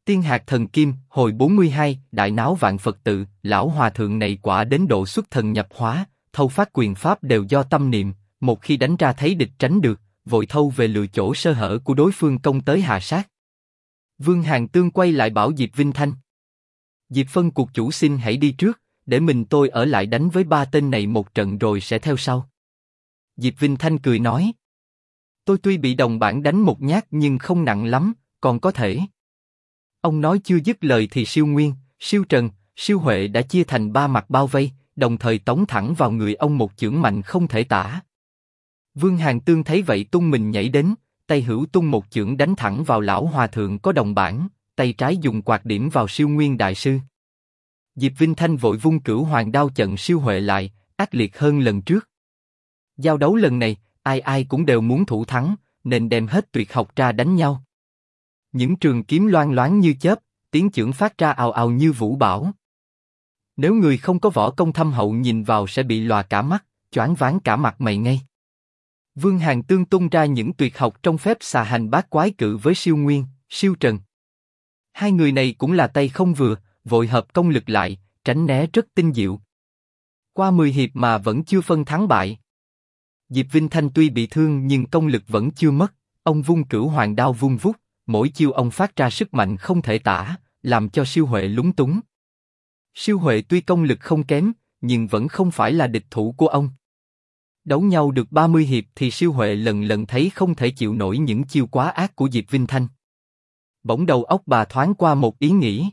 Tiên hạt thần kim, hồi 42, đại náo vạn Phật tự, lão hòa thượng này quả đến độ xuất thần nhập hóa, thâu phát quyền pháp đều do tâm niệm, một khi đánh ra thấy địch tránh được, vội thâu về lựa chỗ sơ hở của đối phương công tới hạ sát. Vương Hàn Tương quay lại bảo Diệp Vinh Thanh. Diệp Phân cuộc chủ xin hãy đi trước, để tôi ở lại đánh với ba tên này một trận rồi sẽ theo sau. Diệp Vinh Thanh cười nói. Tôi tuy bị đồng bản đánh một nhát nhưng không nặng lắm, còn có thể. Ông nói chưa dứt lời thì Siêu Nguyên, Siêu Trần, Siêu Huệ đã chia thành ba mặt bao vây, đồng thời tống thẳng vào người ông một chưởng mạnh không thể tả. Vương Hàn Tương thấy vậy tung mình nhảy đến, tay hữu tung một chưởng đánh thẳng vào lão hòa thượng có đồng bản, tay trái dùng quạt điểm vào Siêu Nguyên đại sư. Diệp Vinh Thanh vội vung Cửu Hoàng đao chặn Siêu Huệ lại, ác liệt hơn lần trước. Giao đấu lần này, ai cũng đều muốn thủ thắng, nên đem hết tuyệt học ra đánh nhau. Những trường kiếm loang loáng như chớp, tiếng chưởng phát ra ào ào như vũ bão. Nếu người không có võ công thâm hậu nhìn vào sẽ bị lòa cả mắt, choáng váng cả mặt mày ngay. Vương Hàn Tương tung ra những tuyệt học trong phép xà hành bát quái cự với Siêu Nguyên, Siêu Trần. Hai người này cũng là tay không vừa, vội hợp công lực lại, tránh né rất tinh diệu. Qua 10 hiệp mà vẫn chưa phân thắng bại. Diệp Vinh Thanh tuy bị thương nhưng công lực vẫn chưa mất, ông vung Cửu Hoàng đao vung vút, mỗi chiêu ông phát ra sức mạnh không thể tả, làm cho Siêu Huệ lúng túng. Siêu Huệ tuy công lực không kém, nhưng vẫn không phải là địch thủ của ông. Đấu nhau được 30 hiệp thì Siêu Huệ lần lần thấy không thể chịu nổi những chiêu quá ác của Diệp Vinh Thanh. Bỗng đầu óc bà thoáng qua một ý nghĩ.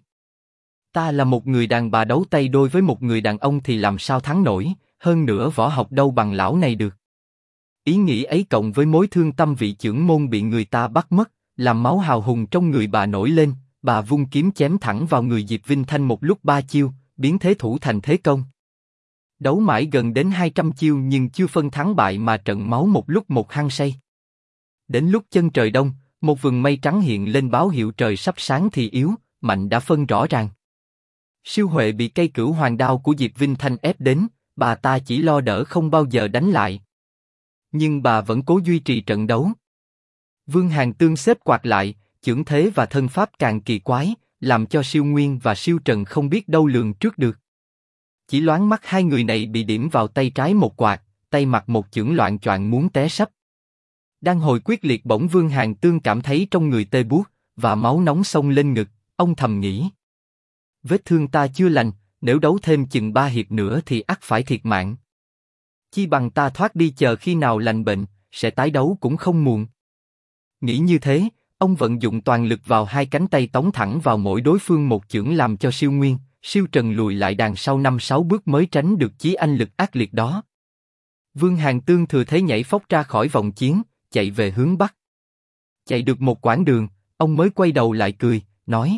Ta là một người đàn bà đấu tay đôi với một người đàn ông thì làm sao thắng nổi, hơn nữa võ học đâu bằng lão này được. Ý nghĩ ấy cộng với mối thương tâm vị chưởng môn bị người ta bắt mất, làm máu hào hùng trong người bà nổi lên, bà vung kiếm chém thẳng vào người Diệp Vinh Thanh một lúc 3 chiêu, biến thế thủ thành thế công. Đấu mãi gần đến 200 chiêu nhưng chưa phân thắng bại mà trận máu một lúc một hăng say. Đến lúc chân trời đông, một vầng mây trắng hiện lên báo hiệu trời sắp sáng thì yếu, mạnh đã phân rõ ràng. Siêu Huệ bị cây Cửu Hoàng đao của Diệp Vinh Thanh ép đến, bà ta chỉ lo đỡ không bao giờ đánh lại. Nhưng bà vẫn cố duy trì trận đấu. Vương Hàn Tương xếp quạt lại, chưởng thế và thân pháp càng kỳ quái, làm cho Siêu Nguyên và Siêu Trần không biết đâu lường trước được. Chỉ loáng mắt hai người này bị điểm vào tay trái một quạt, tay mặt một chưởng loạn choạng muốn té sấp. Đang hồi quyết liệt bỗng Vương Hàn Tương cảm thấy trong người tê buốt và máu nóng xông lên ngực, ông thầm nghĩ: vết thương ta chưa lành, nếu đấu thêm chừng 3 hiệp nữa thì ắt phải thiệt mạng. Chi bằng ta thoát đi chờ khi nào lành bệnh, sẽ tái đấu cũng không muộn. Nghĩ như thế, ông vận dụng toàn lực vào hai cánh tay tống thẳng vào mỗi đối phương một chưởng làm cho Siêu Nguyên, Siêu Trần lùi lại đằng sau 5-6 bước mới tránh được chí anh lực ác liệt đó. Vương Hàn Tương thừa thế nhảy phóc ra khỏi vòng chiến, chạy về hướng bắc. Chạy được một quãng đường, ông mới quay đầu lại cười, nói: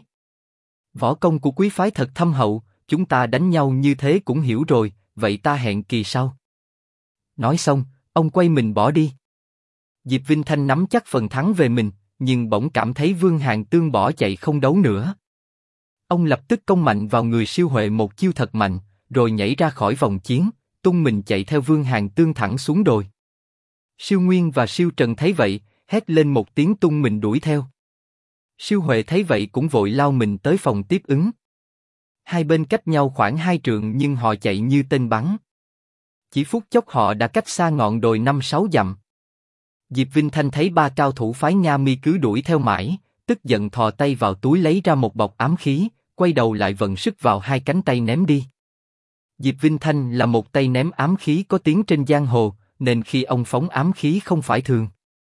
võ công của quý phái thật thâm hậu, chúng ta đánh nhau như thế cũng hiểu rồi, vậy ta hẹn kỳ sau. Nói xong, ông quay mình bỏ đi. Diệp Vinh Thanh nắm chắc phần thắng về mình, nhưng bỗng cảm thấy Vương Hàn Tương bỏ chạy không đấu nữa. Ông lập tức công mạnh vào người Siêu Huệ một chiêu thật mạnh, rồi nhảy ra khỏi vòng chiến, tung mình chạy theo Vương Hàn Tương thẳng xuống đồi. Siêu Nguyên và Siêu Trần thấy vậy, hét lên một tiếng tung mình đuổi theo. Siêu Huệ thấy vậy cũng vội lao mình tới phòng tiếp ứng. Hai bên cách nhau khoảng 2 trượng nhưng họ chạy như tên bắn. Chỉ phút chốc họ đã cách xa ngọn đồi 5-6 dặm. Diệp Vinh Thanh thấy ba cao thủ phái Nga Mi cứ đuổi theo mãi, tức giận thò tay vào túi lấy ra một bọc ám khí, quay đầu lại vận sức vào hai cánh tay ném đi. Diệp Vinh Thanh là một tay ném ám khí có tiếng trên giang hồ, nên khi ông phóng ám khí không phải thường.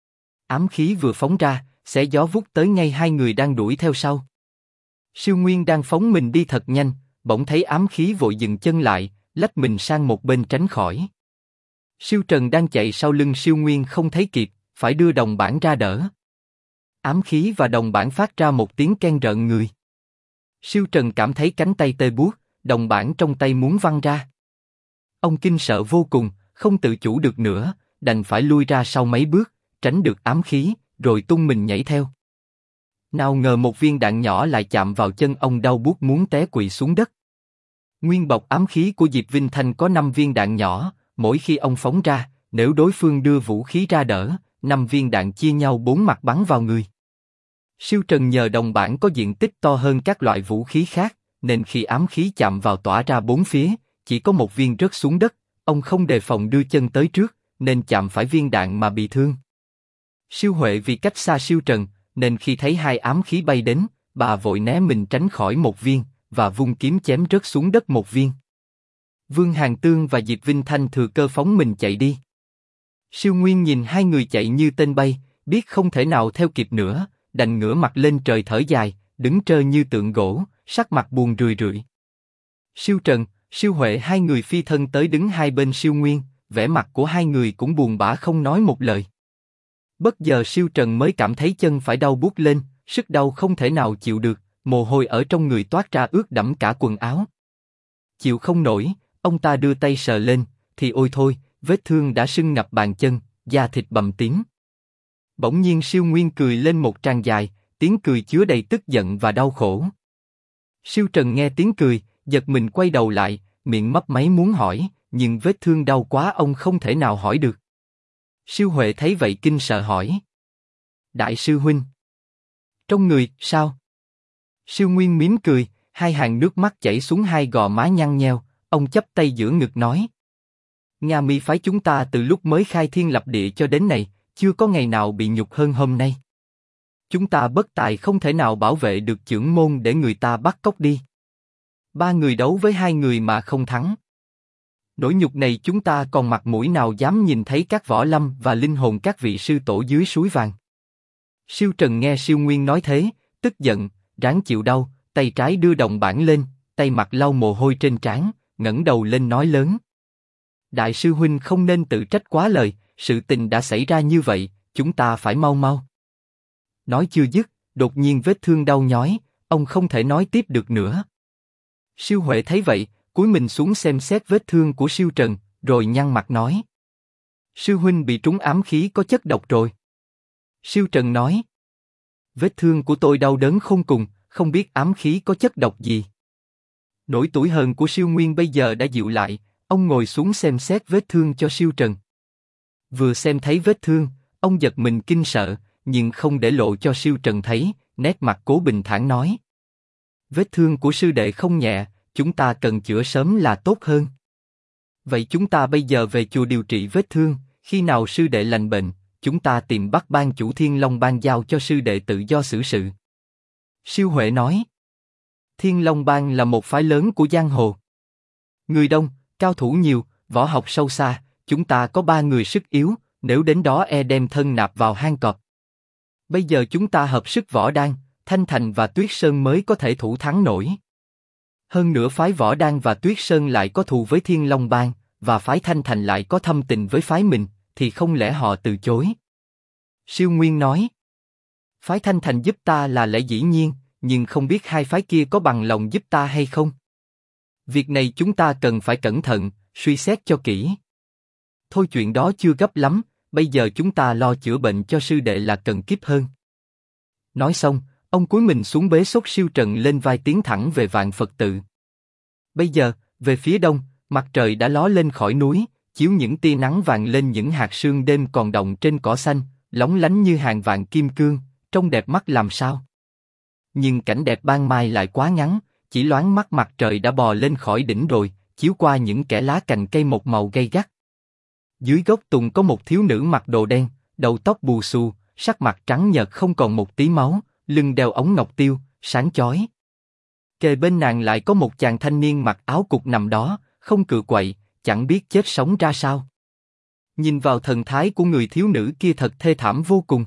Ám khí vừa phóng ra, xé gió vút tới ngay hai người đang đuổi theo sau. Siêu Nguyên đang phóng mình đi thật nhanh, bỗng thấy ám khí vội dừng chân lại, lách mình sang một bên tránh khỏi. Siêu Trần đang chạy sau lưng Siêu Nguyên không thấy kịp, phải đưa đồng bản ra đỡ. Ám khí và đồng bản phát ra một tiếng keng rợn người. Siêu Trần cảm thấy cánh tay tê buốt, đồng bản trong tay muốn văng ra. Ông kinh sợ vô cùng, không tự chủ được nữa, đành phải lui ra sau mấy bước, tránh được ám khí, rồi tung mình nhảy theo. Nào ngờ một viên đạn nhỏ lại chạm vào chân ông đau buốt muốn té quỵ xuống đất. Nguyên bọc ám khí của Diệp Vinh Thanh có 5 viên đạn nhỏ, mỗi khi ông phóng ra, nếu đối phương đưa vũ khí ra đỡ, 5 viên đạn chia nhau 4 mặt bắn vào người. Siêu Trần nhờ đồng bản có diện tích to hơn các loại vũ khí khác, nên khi ám khí chạm vào tỏa ra bốn phía, chỉ có một viên rớt xuống đất, ông không đề phòng đưa chân tới trước, nên chạm phải viên đạn mà bị thương. Siêu Huệ vì cách xa Siêu Trần, nên khi thấy hai ám khí bay đến, bà vội né mình tránh khỏi một viên, và vung kiếm chém rớt xuống đất một viên. Vương Hàn Tương và Diệp Vinh Thanh thừa cơ phóng mình chạy đi. Siêu Nguyên nhìn hai người chạy như tên bay, biết không thể nào theo kịp nữa, đành ngửa mặt lên trời thở dài, đứng trơ như tượng gỗ, sắc mặt buồn rười rượi. Siêu Trần, Siêu Huệ hai người phi thân tới đứng hai bên Siêu Nguyên, vẻ mặt của hai người cũng buồn bã không nói một lời. Bất giờ Siêu Trần mới cảm thấy chân phải đau buốt lên, sức đau không thể nào chịu được, mồ hôi ở trong người toát ra ướt đẫm cả quần áo. Chịu không nổi, ông ta đưa tay sờ lên, thì ôi thôi, vết thương đã sưng ngập bàn chân, da thịt bầm tím. Bỗng nhiên Siêu Nguyên cười lên một tràng dài, tiếng cười chứa đầy tức giận và đau khổ. Siêu Trần nghe tiếng cười, giật mình quay đầu lại, miệng mấp máy muốn hỏi, nhưng vết thương đau quá ông không thể nào hỏi được. Siêu Huệ thấy vậy kinh sợ hỏi: Đại sư huynh, trong người sao? Siêu Nguyên mím cười, hai hàng nước mắt chảy xuống hai gò má nhăn nheo, ông chắp tay giữa ngực nói: Nga Mi phái chúng ta từ lúc mới khai thiên lập địa cho đến nay, chưa có ngày nào bị nhục hơn hôm nay. Chúng ta bất tài không thể nào bảo vệ được chưởng môn để người ta bắt cóc đi. 3 người đấu với 2 người mà không thắng. Nỗi nhục này chúng ta còn mặt mũi nào dám nhìn thấy các võ lâm và linh hồn các vị sư tổ dưới suối vàng. Siêu Trần nghe Siêu Nguyên nói thế, tức giận, ráng chịu đau, tay trái đưa đồng bản lên, tay mặt lau mồ hôi trên trán, ngẩng đầu lên nói lớn: Đại sư huynh không nên tự trách quá lời, sự tình đã xảy ra như vậy, chúng ta phải mau mau. Nói chưa dứt, đột nhiên vết thương đau nhói, ông không thể nói tiếp được nữa. Siêu Huệ thấy vậy, cúi mình xuống xem xét vết thương của Siêu Trần, rồi nhăn mặt nói: Sư huynh bị trúng ám khí có chất độc rồi. Siêu Trần nói: Vết thương của tôi đau đớn khôn cùng, không biết ám khí có chất độc gì. Nỗi tủi hờn của Siêu Nguyên bây giờ đã dịu lại, ông ngồi xuống xem xét vết thương cho Siêu Trần. Vừa xem thấy vết thương, ông giật mình kinh sợ, nhưng không để lộ cho Siêu Trần thấy, nét mặt cố bình thản nói: Vết thương của sư đệ không nhẹ, chúng ta cần chữa sớm là tốt hơn. Vậy chúng ta bây giờ về chùa điều trị vết thương, khi nào sư đệ lành bệnh, chúng ta tìm Bắc Bang chủ Thiên Long Bang giao cho sư đệ tự do xử sự. Siêu Huệ nói: Thiên Long Bang là một phái lớn của giang hồ. Người đông, cao thủ nhiều, võ học sâu xa, chúng ta có 3 người sức yếu, nếu đến đó đem thân nạp vào hang cọp. Bây giờ chúng ta hợp sức Võ Đan, Thanh Thành và Tuyết Sơn mới có thể thủ thắng nổi. Hơn nữa phái Võ Đan và Tuyết Sơn lại có thù với Thiên Long Bang, và phái Thanh Thành lại có thâm tình với phái mình, thì không lẽ họ từ chối? Siêu Nguyên nói: Phái Thanh Thành giúp ta là lẽ dĩ nhiên, nhưng không biết hai phái kia có bằng lòng giúp ta hay không. Việc này chúng ta cần phải cẩn thận, suy xét cho kỹ. Thôi chuyện đó chưa gấp lắm, bây giờ chúng ta lo chữa bệnh cho sư đệ là cần kíp hơn. Nói xong, ông cúi mình xuống bế xốc Siêu Trần lên vai tiến thẳng về Vạn Phật tự. Bây giờ, về phía đông, mặt trời đã ló lên khỏi núi, chiếu những tia nắng vàng lên những hạt sương đêm còn đọng trên cỏ xanh, lóng lánh như hàng vạn kim cương, trông đẹp mắt làm sao. Nhưng cảnh đẹp ban mai lại quá ngắn, chỉ loáng mắt mặt trời đã bò lên khỏi đỉnh đồi, chiếu qua những kẽ lá cành cây một màu gay gắt. Dưới gốc tùng có một thiếu nữ mặc đồ đen, đầu tóc bù xù, sắc mặt trắng nhợt không còn một tí máu, lưng đeo ống ngọc tiêu, sáng chói. Kề bên nàng lại có một chàng thanh niên mặc áo cục nằm đó, không cựa quậy, chẳng biết chết sống ra sao. Nhìn vào thần thái của người thiếu nữ kia thật thê thảm vô cùng.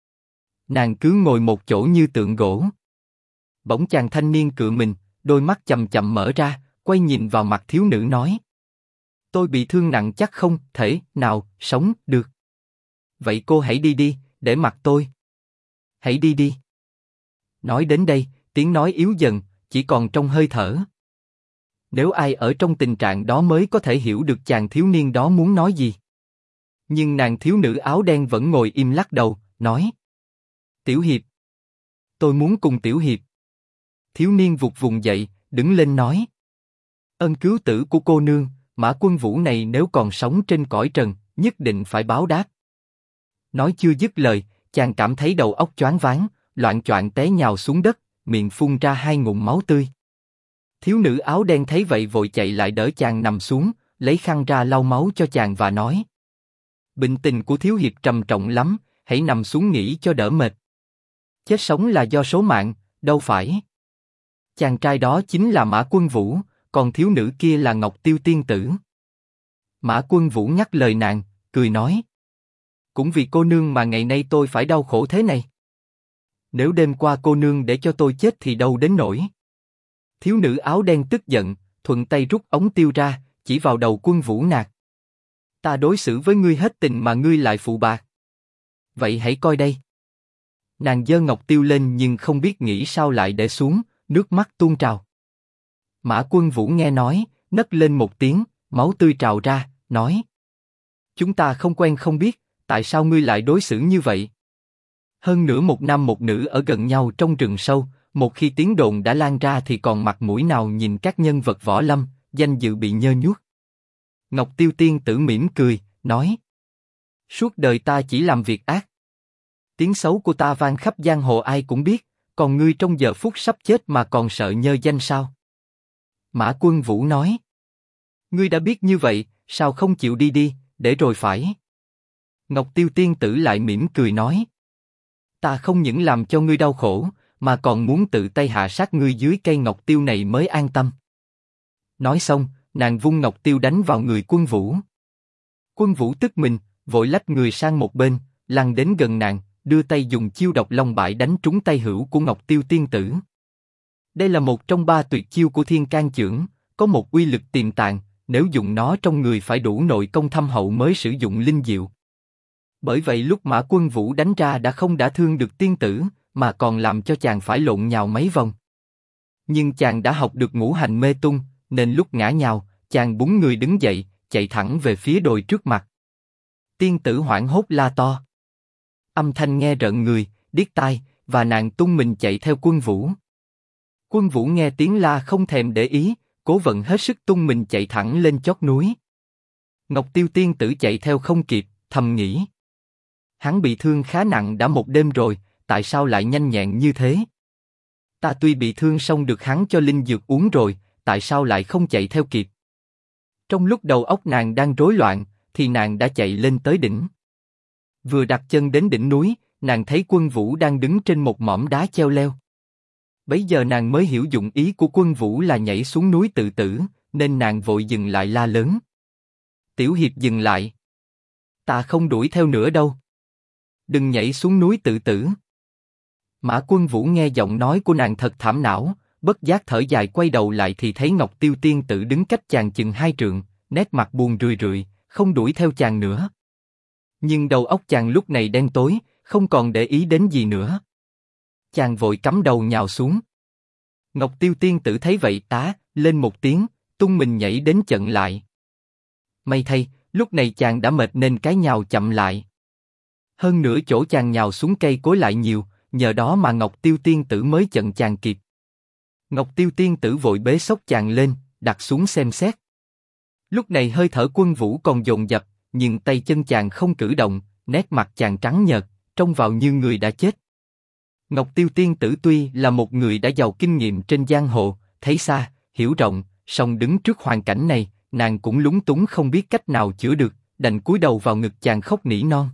Nàng cứ ngồi một chỗ như tượng gỗ. Bỗng chàng thanh niên cựa mình, đôi mắt chậm chậm mở ra, quay nhìn vào mặt thiếu nữ nói: Tôi bị thương nặng chắc không thể nào sống được. Vậy cô hãy đi đi, để mặc tôi. Hãy đi đi. Nói đến đây, tiếng nói yếu dần, chỉ còn trong hơi thở. Nếu ai ở trong tình trạng đó mới có thể hiểu được chàng thiếu niên đó muốn nói gì. Nhưng nàng thiếu nữ áo đen vẫn ngồi im lắc đầu, nói: Tiểu Hiệp. Tôi muốn cùng Tiểu Hiệp. Thiếu niên vụt vùng dậy, đứng lên nói: Ân cứu tử của cô nương, Mã Quân Vũ này nếu còn sống trên cõi trần, nhất định phải báo đáp. Nói chưa dứt lời, chàng cảm thấy đầu óc choáng váng, loạng choạng té nhào xuống đất, miệng phun ra 2 ngụm máu tươi. Thiếu nữ áo đen thấy vậy vội chạy lại đỡ chàng nằm xuống, lấy khăn ra lau máu cho chàng và nói: bệnh tình của thiếu hiệp trầm trọng lắm, hãy nằm xuống nghỉ cho đỡ mệt. Chết sống là do số mạng, đâu phải. Chàng trai đó chính là Mã Quân Vũ, còn thiếu nữ kia là Ngọc Tiêu tiên tử. Mã Quân Vũ nhắc lời nàng, cười nói: cũng vì cô nương mà ngày nay tôi phải đau khổ thế này. Nếu đêm qua cô nương để cho tôi chết thì đâu đến nỗi. Thiếu nữ áo đen tức giận, thuận tay rút ống tiêu ra, chỉ vào đầu Quân Vũ nạt: ta đối xử với ngươi hết tình mà ngươi lại phụ bạc. Vậy hãy coi đây. Nàng giơ ngọc tiêu lên nhưng không biết nghĩ sao lại để xuống, nước mắt tuôn trào. Mã Quân Vũ nghe nói, nấc lên một tiếng, máu tươi trào ra, nói: chúng ta không quen không biết, tại sao ngươi lại đối xử như vậy? Hơn nữa một nam một nữ ở gần nhau trong rừng sâu, một khi tiếng đồn đã lan ra thì còn mặt mũi nào nhìn các nhân vật võ lâm, danh dự bị nhơ nhuốc. Ngọc Tiêu tiên tử mỉm cười, nói: suốt đời ta chỉ làm việc ác. Tiếng xấu của ta vang khắp giang hồ ai cũng biết, còn ngươi trong giờ phút sắp chết mà còn sợ nhơ danh sao? Mã Quân Vũ nói: ngươi đã biết như vậy, sao không chịu đi đi, để rồi phải. Ngọc Tiêu tiên tử lại mỉm cười nói: ta không những làm cho ngươi đau khổ, mà còn muốn tự tay hạ sát ngươi dưới cây ngọc tiêu này mới an tâm. Nói xong, nàng vung ngọc tiêu đánh vào người Quân Vũ. Quân Vũ tức mình, vội lách người sang một bên, lăn đến gần nàng, đưa tay dùng chiêu độc long bãi đánh trúng tay hữu của Ngọc Tiêu tiên tử. Đây là một trong 3 tuyệt chiêu của Thiên Can Chưởng, có một uy lực tiềm tàng, nếu dùng nó trong người phải đủ nội công thâm hậu mới sử dụng linh diệu. Bởi vậy lúc Mã Quân Vũ đánh ra đã thương được tiên tử, mà còn làm cho chàng phải lộn nhào mấy vòng. Nhưng chàng đã học được ngũ hành mê tung, nên lúc ngã nhào, chàng búng người đứng dậy, chạy thẳng về phía đồi trước mặt. Tiên tử hoảng hốt la to. Âm thanh nghe rợn người, điếc tai, và nàng tung mình chạy theo Quân Vũ. Quân Vũ nghe tiếng la không thèm để ý, cố vận hết sức tung mình chạy thẳng lên chót núi. Ngọc Tiêu tiên tử chạy theo không kịp, thầm nghĩ: hắn bị thương khá nặng đã một đêm rồi, tại sao lại nhanh nhẹn như thế? Ta tuy bị thương song được hắn cho linh dược uống rồi, tại sao lại không chạy theo kịp? Trong lúc đầu óc nàng đang rối loạn, thì nàng đã chạy lên tới đỉnh. Vừa đặt chân đến đỉnh núi, nàng thấy Quân Vũ đang đứng trên một mỏm đá treo leo. Bấy giờ nàng mới hiểu dụng ý của Quân Vũ là nhảy xuống núi tự tử, nên nàng vội dừng lại la lớn: tiểu hiệp dừng lại! Ta không đuổi theo nữa đâu! Đừng nhảy xuống núi tự tử! Mã Quân Vũ nghe giọng nói của nàng thật thảm não, bất giác thở dài quay đầu lại thì thấy Ngọc Tiêu tiên tử đứng cách chàng chừng 2 trượng, nét mặt buồn rười rượi, không đuổi theo chàng nữa. Nhưng đầu óc chàng lúc này đen tối, không còn để ý đến gì nữa. Chàng vội cắm đầu nhào xuống. Ngọc Tiêu tiên tử thấy vậy tá lên một tiếng, tung mình nhảy đến chặn lại. May thay, lúc này chàng đã mệt nên cái nhào chậm lại. Hơn nữa chỗ chàng nhào xuống cây cối lại nhiều, nhờ đó mà Ngọc Tiêu tiên tử mới chặn chàng kịp. Ngọc Tiêu tiên tử vội bế xốc chàng lên, đặt xuống xem xét. Lúc này hơi thở Quân Vũ còn dồn dập, nhưng tay chân chàng không cử động, nét mặt chàng trắng nhợt, trông vào như người đã chết. Ngọc Tiêu tiên tử tuy là một người đã giàu kinh nghiệm trên giang hồ, thấy xa, hiểu rộng, song đứng trước hoàn cảnh này, nàng cũng lúng túng không biết cách nào chữa được, đành cúi đầu vào ngực chàng khóc nỉ non.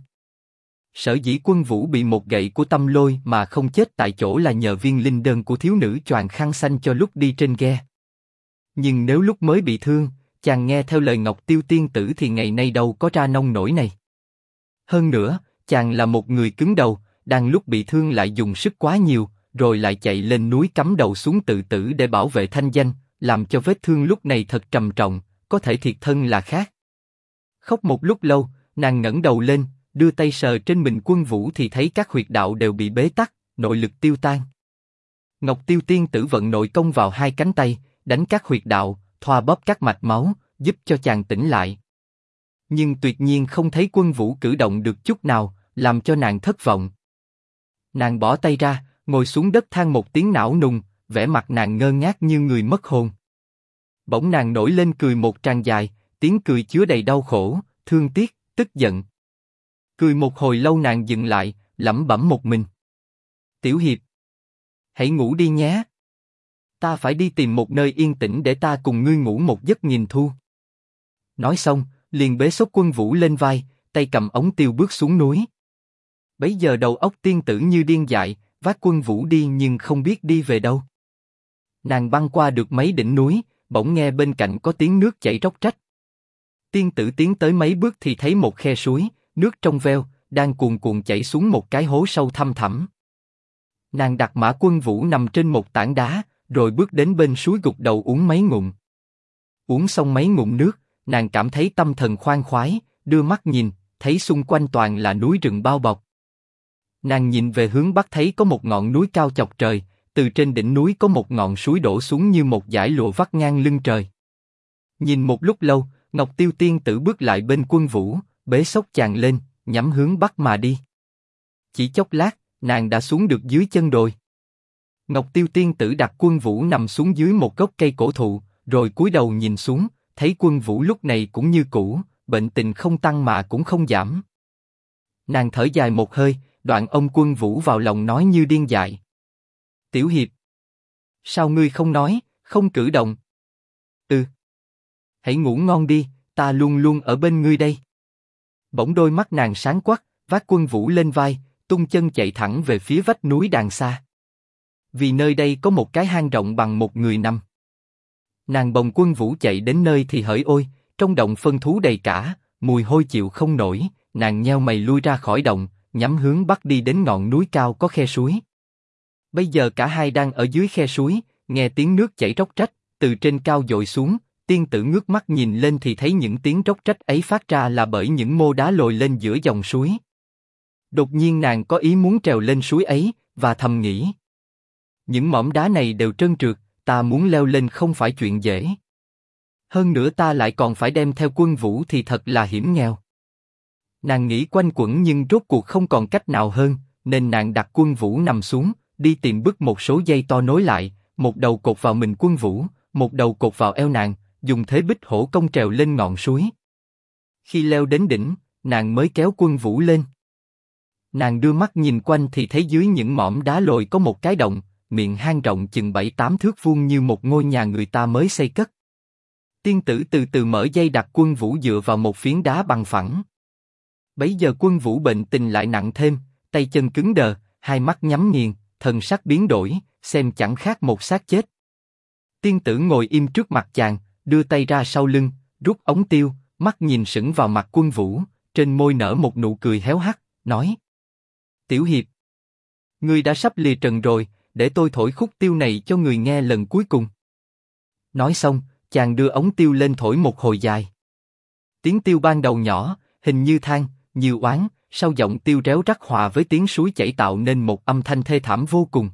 Sở dĩ Quân Vũ bị một gậy của Tâm Lôi mà không chết tại chỗ là nhờ viên linh đơn của thiếu nữ choàng khăn xanh cho lúc đi trên ghe. Nhưng nếu lúc mới bị thương, chàng nghe theo lời Ngọc Tiêu tiên tử thì ngày nay đâu có ra nông nổi này. Hơn nữa, chàng là một người cứng đầu, đang lúc bị thương lại dùng sức quá nhiều, rồi lại chạy lên núi cắm đầu xuống tự tử để bảo vệ thanh danh, làm cho vết thương lúc này thật trầm trọng, có thể thiệt thân là khác. Khóc một lúc lâu, nàng ngẩng đầu lên, đưa tay sờ trên mình Quân Vũ thì thấy các huyệt đạo đều bị bế tắc, nội lực tiêu tan. Ngọc Tiêu tiên tử vận nội công vào 2 cánh tay, đánh các huyệt đạo, thoa bóp các mạch máu, giúp cho chàng tỉnh lại. Nhưng tuyệt nhiên không thấy Quân Vũ cử động được chút nào, làm cho nàng thất vọng. Nàng bỏ tay ra, ngồi xuống đất than một tiếng não nùng, vẻ mặt nàng ngơ ngác như người mất hồn. Bỗng nàng nổi lên cười một tràng dài, tiếng cười chứa đầy đau khổ, thương tiếc, tức giận. Cười một hồi lâu nàng dừng lại, lẩm bẩm một mình. Tiểu Hiệp, hãy ngủ đi nhé. Ta phải đi tìm một nơi yên tĩnh để ta cùng ngươi ngủ một giấc nghìn thu. Nói xong, liền bế Sốc Quân Vũ lên vai, tay cầm ống tiêu bước xuống núi. Bấy giờ đầu óc tiên tử như điên dại, vác Quân Vũ đi nhưng không biết đi về đâu. Nàng băng qua được mấy đỉnh núi, bỗng nghe bên cạnh có tiếng nước chảy róc rách. Tiên tử tiến tới mấy bước thì thấy một khe suối, nước trong veo, đang cuồn cuộn chảy xuống một cái hố sâu thăm thẳm. Nàng đặt mã Quân Vũ nằm trên một tảng đá, rồi bước đến bên suối gục đầu uống mấy ngụm. Uống xong mấy ngụm nước, nàng cảm thấy tâm thần khoan khoái, đưa mắt nhìn, thấy xung quanh toàn là núi rừng bao bọc. Nàng nhìn về hướng bắc thấy có một ngọn núi cao chọc trời, từ trên đỉnh núi có một ngọn suối đổ xuống như một dải lụa vắt ngang lưng trời. Nhìn một lúc lâu, Ngọc Tiêu tiên tử bước lại bên Quân Vũ, bế Sốc chàng lên, nhắm hướng bắc mà đi. Chỉ chốc lát, nàng đã xuống được dưới chân đồi. Ngọc Tiêu tiên tử đặt Quân Vũ nằm xuống dưới một gốc cây cổ thụ, rồi cúi đầu nhìn xuống, thấy Quân Vũ lúc này cũng như cũ, bệnh tình không tăng mà cũng không giảm. Nàng thở dài một hơi, đoạn ôm Quân Vũ vào lòng nói như điên dại: Tiểu Hiệp, sao ngươi không nói, không cử động? Hãy ngủ ngon đi, ta luôn luôn ở bên ngươi đây. Bỗng đôi mắt nàng sáng quắc, vác Quân Vũ lên vai, tung chân chạy thẳng về phía vách núi đàng xa. Vì nơi đây có một cái hang rộng bằng một người nằm. Nàng bồng Quân Vũ chạy đến nơi thì hỡi ôi, trong động phân thú đầy cả, mùi hôi chịu không nổi. Nàng nheo mày lui ra khỏi động, nhắm hướng bắc đi đến ngọn núi cao có khe suối. Bây giờ cả hai đang ở dưới khe suối, nghe tiếng nước chảy róc rách từ trên cao dội xuống. Tiên tử ngước mắt nhìn lên thì thấy những tiếng róc rách ấy phát ra là bởi những mô đá lồi lên giữa dòng suối. Đột nhiên nàng có ý muốn trèo lên suối ấy, và thầm nghĩ: những mỏm đá này đều trơn trượt, ta muốn leo lên không phải chuyện dễ. Hơn nữa ta lại còn phải đem theo Quân Vũ thì thật là hiểm nghèo. Nàng nghĩ quanh quẩn nhưng rốt cuộc không còn cách nào hơn, nên nàng đặt Quân Vũ nằm xuống, đi tìm bứt một số dây to nối lại, một đầu cột vào mình Quân Vũ, một đầu cột vào eo nàng, dùng thế bích hổ công trèo lên ngọn suối. Khi leo đến đỉnh, nàng mới kéo Quân Vũ lên. Nàng đưa mắt nhìn quanh thì thấy dưới những mỏm đá lồi có một cái động, miệng hang rộng chừng 7-8 thước vuông như một ngôi nhà người ta mới xây cất. Tiên tử từ từ mở dây đặt Quân Vũ dựa vào một phiến đá bằng phẳng. Bấy giờ Quân Vũ bệnh tình lại nặng thêm, tay chân cứng đờ, hai mắt nhắm nghiền, thần sắc biến đổi, xem chẳng khác một xác chết. Tiên tử ngồi im trước mặt chàng, đưa tay ra sau lưng, rút ống tiêu, mắt nhìn sững vào mặt Quân Vũ, trên môi nở một nụ cười héo hắt, nói: Tiểu Hiệp, ngươi đã sắp lìa trần rồi, để tôi thổi khúc tiêu này cho người nghe lần cuối cùng. Nói xong, chàng đưa ống tiêu lên thổi một hồi dài. Tiếng tiêu ban đầu nhỏ, hình như than, như oán, sau giọng tiêu réo rắt hòa với tiếng suối chảy tạo nên một âm thanh thê thảm vô cùng.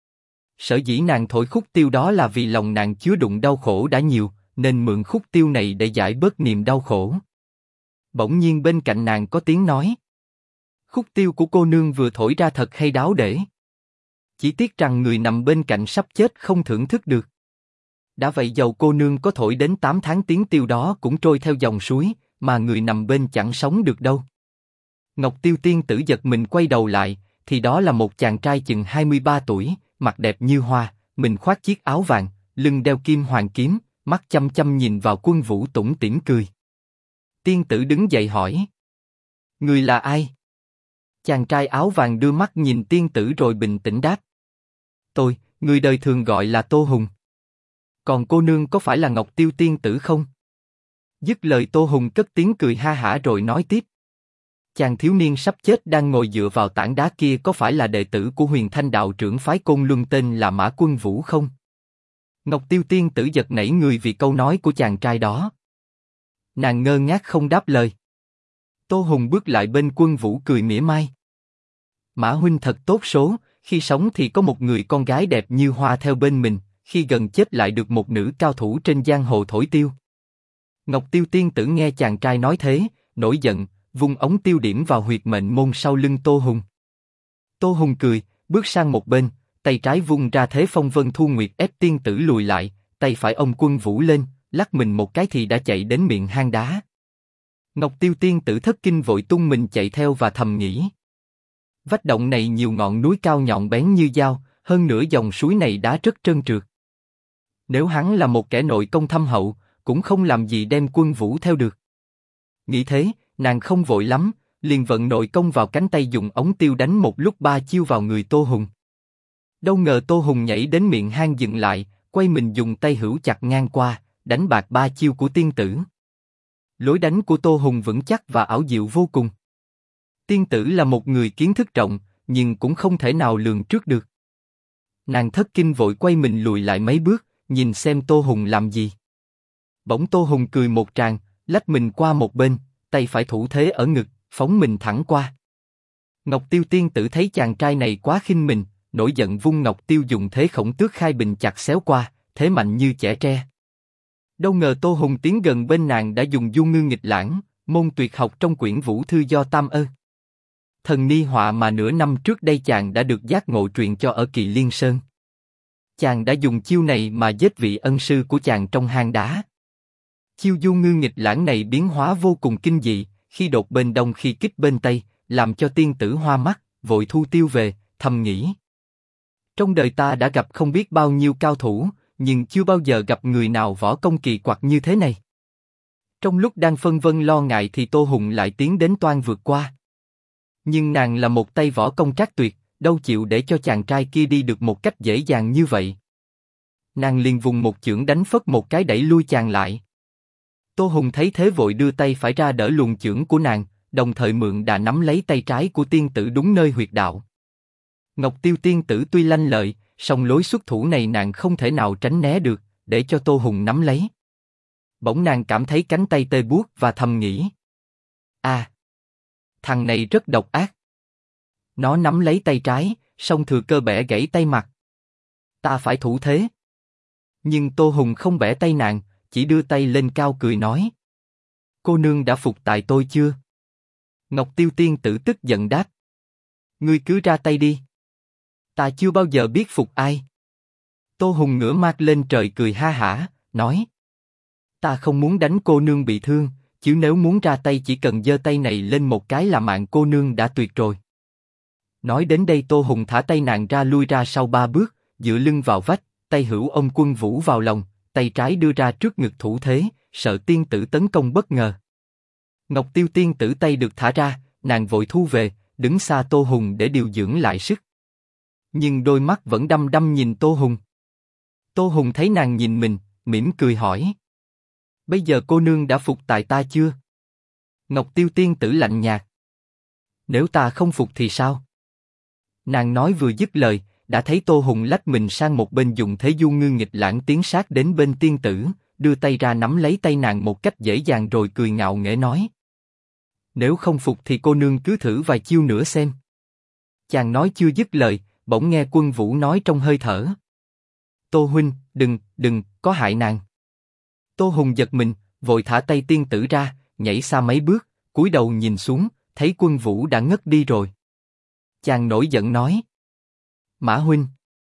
Sở dĩ nàng thổi khúc tiêu đó là vì lòng nàng chứa đựng đau khổ đã nhiều, nên mượn khúc tiêu này để giải bớt niềm đau khổ. Bỗng nhiên bên cạnh nàng có tiếng nói: khúc tiêu của cô nương vừa thổi ra thật hay đáo để. Chỉ tiếc rằng người nằm bên cạnh sắp chết không thưởng thức được. Đã vậy dầu cô nương có thổi đến 8 tháng tiếng tiêu đó cũng trôi theo dòng suối, mà người nằm bên chẳng sống được đâu. Ngọc Tiêu tiên tử giật mình quay đầu lại, thì đó là một chàng trai chừng 23 tuổi, mặt đẹp như hoa, mình khoác chiếc áo vàng, lưng đeo kim hoàng kiếm, mắt chăm chăm nhìn vào Quân Vũ tủm tỉm cười. Tiên tử đứng dậy hỏi: người là ai? Chàng trai áo vàng đưa mắt nhìn tiên tử rồi bình tĩnh đáp: tôi, người đời thường gọi là Tô Hùng. Còn cô nương có phải là Ngọc Tiêu tiên tử không? Dứt lời Tô Hùng cất tiếng cười ha hả rồi nói tiếp: chàng thiếu niên sắp chết đang ngồi dựa vào tảng đá kia có phải là đệ tử của Huyền Thanh đạo trưởng phái Côn Luân tên là Mã Quân Vũ không? Ngọc Tiêu tiên tử giật nảy người vì câu nói của chàng trai đó. Nàng ngơ ngác không đáp lời. Tô Hùng bước lại bên Quân Vũ cười mỉa mai: Mã huynh thật tốt số, khi sống thì có một người con gái đẹp như hoa theo bên mình, khi gần chết lại được một nữ cao thủ trên giang hồ thổi tiêu. Ngọc Tiêu tiên tử nghe chàng trai nói thế, nổi giận, vung ống tiêu điểm vào huyệt mệnh môn sau lưng Tô Hùng. Tô Hùng cười, bước sang một bên, tay trái vung ra thế phong vân thu nguyệt ép tiên tử lùi lại, tay phải ôm Quân Vũ lên, lắc mình một cái thì đã chạy đến miệng hang đá. Ngọc Tiêu tiên tử thất kinh vội tung mình chạy theo và thầm nghĩ: Vách động này nhiều ngọn núi cao nhọn bén như dao, hơn nữa dòng suối này đá rất trơn trượt. Nếu hắn là một kẻ nội công thâm hậu, cũng không làm gì đem Quân Vũ theo được. Nghĩ thế, nàng không vội lắm, liền vận nội công vào cánh tay dùng ống tiêu đánh một lúc 3 chiêu vào người Tô Hùng. Đâu ngờ Tô Hùng nhảy đến miệng hang dừng lại, quay mình dùng tay hữu chặt ngang qua, đánh bạc 3 chiêu của tiên tử. Lối đánh của Tô Hùng vững chắc và ảo diệu vô cùng. Tiên tử là một người kiến thức rộng, nhưng cũng không thể nào lường trước được. Nàng thất kinh vội quay mình lùi lại mấy bước, nhìn xem Tô Hùng làm gì. Bỗng Tô Hùng cười một tràng, lách mình qua một bên, tay phải thủ thế ở ngực, phóng mình thẳng qua. Ngọc Tiêu tiên tử thấy chàng trai này quá khinh mình, nổi giận vung Ngọc Tiêu dùng thế Khổng Tước Khai Bình chặt xéo qua, thế mạnh như chẻ tre. Đâu ngờ Tô Hùng tiến gần bên nàng đã dùng Du Ngư Nghịch Lãng, môn tuyệt học trong quyển Vũ Thư do Tam Ơ Thần Ni họa mà nửa năm trước đây chàng đã được giác ngộ truyền cho ở Kỳ Liên Sơn. Chàng đã dùng chiêu này mà giết vị ân sư của chàng trong hang đá. Chiêu Du Ngư Nghịch Lãng này biến hóa vô cùng kinh dị, khi đột bên đông khi kích bên tây, làm cho tiên tử hoa mắt, vội thu tiêu về, thầm nghĩ. Trong đời ta đã gặp không biết bao nhiêu cao thủ, nhưng chưa bao giờ gặp người nào võ công kỳ quặc như thế này. Trong lúc đang phân vân lo ngại thì Tô Hùng lại tiến đến toan vượt qua. Nhưng nàng là một tay võ công trác tuyệt, đâu chịu để cho chàng trai kia đi được một cách dễ dàng như vậy. Nàng liền vùng một chưởng đánh phất một cái đẩy lui chàng lại. Tô Hùng thấy thế vội đưa tay phải ra đỡ luồng chưởng của nàng, đồng thời mượn đà nắm lấy tay trái của tiên tử đúng nơi huyệt đạo. Ngọc Tiêu tiên tử tuy lanh lợi, song lối xuất thủ này nàng không thể nào tránh né được, để cho Tô Hùng nắm lấy. Bỗng nàng cảm thấy cánh tay tê buốt và thầm nghĩ: thằng này rất độc ác. Nó nắm lấy tay trái, song thừa cơ bẻ gãy tay mặt. Ta phải thủ thế. Nhưng Tô Hùng không bẻ tay nàng, chỉ đưa tay lên cao cười nói: cô nương đã phục tại tôi chưa? Ngọc Tiêu tiên tử tức giận đáp: ngươi cứ ra tay đi. Ta chưa bao giờ biết phục ai. Tô Hùng ngửa mặt lên trời cười ha hả, nói: ta không muốn đánh cô nương bị thương, chứ nếu muốn ra tay chỉ cần giơ tay này lên một cái là mạng cô nương đã tuyệt rồi. Nói đến đây Tô Hùng thả tay nàng ra lui ra sau 3 bước, dựa lưng vào vách, tay hữu ôm Quân Vũ vào lòng, tay trái đưa ra trước ngực thủ thế, sợ tiên tử tấn công bất ngờ. Ngọc Tiêu tiên tử tay được thả ra, nàng vội thu về, đứng xa Tô Hùng để điều dưỡng lại sức. Nhưng đôi mắt vẫn đăm đăm nhìn Tô Hùng. Tô Hùng thấy nàng nhìn mình, mỉm cười hỏi: bây giờ cô nương đã phục tại ta chưa? Ngọc Tiêu tiên tử lạnh nhạt: nếu ta không phục thì sao? Nàng nói vừa dứt lời, đã thấy Tô Hùng lách mình sang một bên dùng thế Du Ngư Nghịch Lãng tiến sát đến bên tiên tử, đưa tay ra nắm lấy tay nàng một cách dễ dàng rồi cười ngạo nghễ nói: nếu không phục thì cô nương cứ thử vài chiêu nữa xem. Chàng nói chưa dứt lời, bỗng nghe Quân Vũ nói trong hơi thở: Tô huynh, đừng, có hại nàng. Tô Hùng giật mình, vội thả tay tiên tử ra, nhảy xa mấy bước, cúi đầu nhìn xuống, thấy Quân Vũ đã ngất đi rồi. Chàng nổi giận nói: Mã huynh,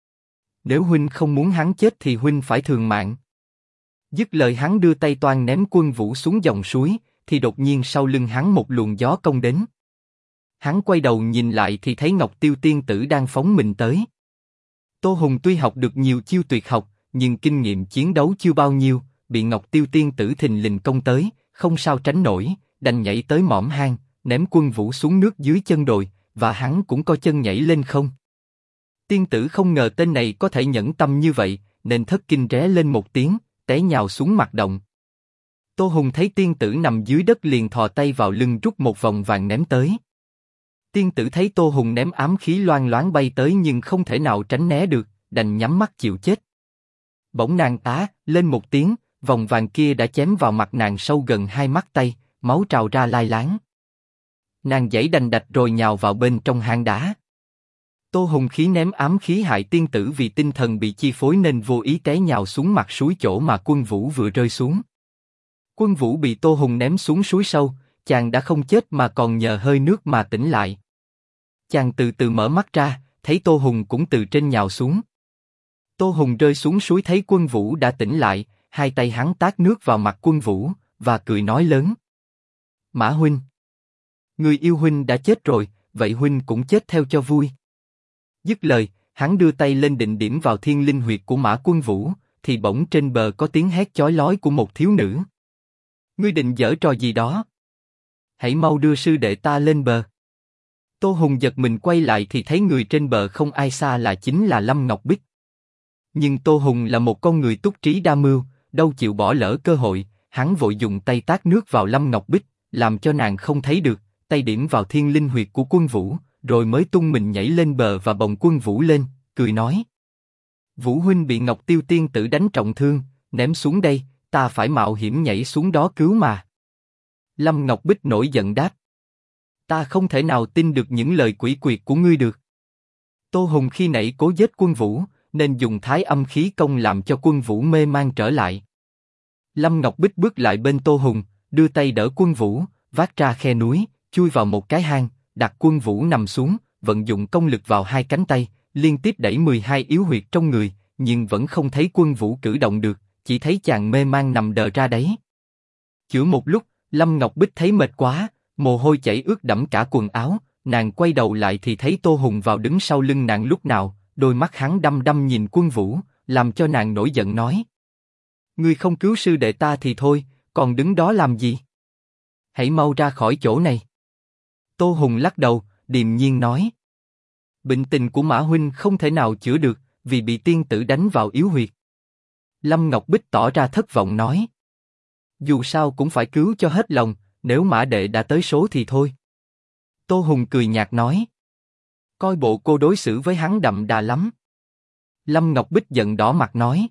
nếu huynh không muốn hắn chết thì huynh phải thường mạng. Dứt lời hắn đưa tay toan ném Quân Vũ xuống dòng suối, thì đột nhiên sau lưng hắn một luồng gió công đến. Hắn quay đầu nhìn lại thì thấy Ngọc Tiêu tiên tử đang phóng mình tới. Tô Hùng tuy học được nhiều chiêu tuyệt học, nhưng kinh nghiệm chiến đấu chưa bao nhiêu, bị Ngọc Tiêu tiên tử thình lình công tới, không sao tránh nổi, đành nhảy tới mỏm hang, ném Quân Vũ xuống nước dưới chân đồi, và hắn cũng co chân nhảy lên không. Tiên tử không ngờ tên này có thể nhẫn tâm như vậy, nên thất kinh ré lên một tiếng, té nhào xuống mặt động. Tô Hùng thấy tiên tử nằm dưới đất liền thò tay vào lưng rút một vòng vàng ném tới. Tiên tử thấy Tô Hùng ném ám khí loang loáng bay tới nhưng không thể nào tránh né được, đành nhắm mắt chịu chết. Bỗng nàng á lên một tiếng, vòng vàng kia đã chém vào mặt nàng sâu gần 2 mắt tay, máu trào ra lai láng. Nàng giãy đành đạch rồi nhào vào bên trong hang đá. Tô Hùng khí ném ám khí hại tiên tử vì tinh thần bị chi phối nên vô ý té nhào xuống mặt suối chỗ mà Quân Vũ vừa rơi xuống. Quân Vũ bị Tô Hùng ném xuống suối sâu, chàng đã không chết mà còn nhờ hơi nước mà tỉnh lại. Chàng từ từ mở mắt ra, thấy Tô Hùng cũng từ trên nhào xuống. Tô Hùng rơi xuống suối thấy Quân Vũ đã tỉnh lại, hai tay hắn tát nước vào mặt Quân Vũ và cười nói lớn: Mã huynh, người yêu huynh đã chết rồi, vậy huynh cũng chết theo cho vui. Dứt lời, hắn đưa tay lên định điểm vào thiên linh huyệt của Mã Quân Vũ, thì bỗng trên bờ có tiếng hét chói lói của một thiếu nữ. Ngươi định giở trò gì đó? Hãy mau đưa sư đệ ta lên bờ. Tô Hùng giật mình quay lại thì thấy người trên bờ không ai xa là chính là Lâm Ngọc Bích. Nhưng Tô Hùng là một con người túc trí đa mưu, đâu chịu bỏ lỡ cơ hội, hắn vội dùng tay tát nước vào Lâm Ngọc Bích, làm cho nàng không thấy được, tay điểm vào thiên linh huyệt của Quân Vũ, rồi mới tung mình nhảy lên bờ và bồng Quân Vũ lên, cười nói: Vũ huynh bị Ngọc Tiêu tiên tử đánh trọng thương, ném xuống đây, ta phải mạo hiểm nhảy xuống đó cứu mà. Lâm Ngọc Bích nổi giận đáp: Ta không thể nào tin được những lời quỷ quyệt của ngươi được. Tô Hùng khi nãy cố giết Quân Vũ, nên dùng thái âm khí công làm cho Quân Vũ mê man trở lại. Lâm Ngọc Bích bước lại bên Tô Hùng, đưa tay đỡ Quân Vũ, vác ra khe núi, chui vào một cái hang, đặt Quân Vũ nằm xuống, vận dụng công lực vào hai cánh tay, liên tiếp đẩy 12 yếu huyệt trong người, nhưng vẫn không thấy Quân Vũ cử động được, chỉ thấy chàng mê man nằm đờ ra đấy. Chữa một lúc, Lâm Ngọc Bích thấy mệt quá, mồ hôi chảy ướt đẫm cả quần áo, nàng quay đầu lại thì thấy Tô Hùng vào đứng sau lưng nàng lúc nào, đôi mắt hắn đăm đăm nhìn Quân Vũ, làm cho nàng nổi giận nói: Ngươi không cứu sư đệ ta thì thôi, còn đứng đó làm gì? Hãy mau ra khỏi chỗ này. Tô Hùng lắc đầu, điềm nhiên nói: Bệnh tình của Mã huynh không thể nào chữa được, vì bị tiên tử đánh vào yếu huyệt. Lâm Ngọc Bích tỏ ra thất vọng nói: Dù sao cũng phải cứu cho hết lòng, nếu Mã đệ đã tới số thì thôi. Tô Hùng cười nhạt nói: Coi bộ cô đối xử với hắn đậm đà lắm. Lâm Ngọc Bích giận đỏ mặt nói: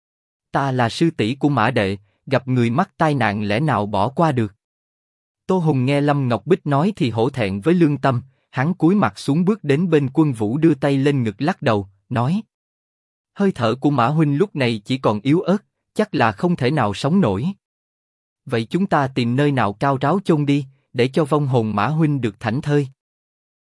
Ta là sư tỷ của Mã đệ, gặp người mắc tai nạn lẽ nào bỏ qua được. Tô Hùng nghe Lâm Ngọc Bích nói thì hổ thẹn với lương tâm, hắn cúi mặt xuống bước đến bên Quân Vũ đưa tay lên ngực lắc đầu, nói: Hơi thở của Mã huynh lúc này chỉ còn yếu ớt, chắc là không thể nào sống nổi. Vậy chúng ta tìm nơi nào cao ráo chôn đi, để cho vong hồn Mã huynh được thảnh thơi.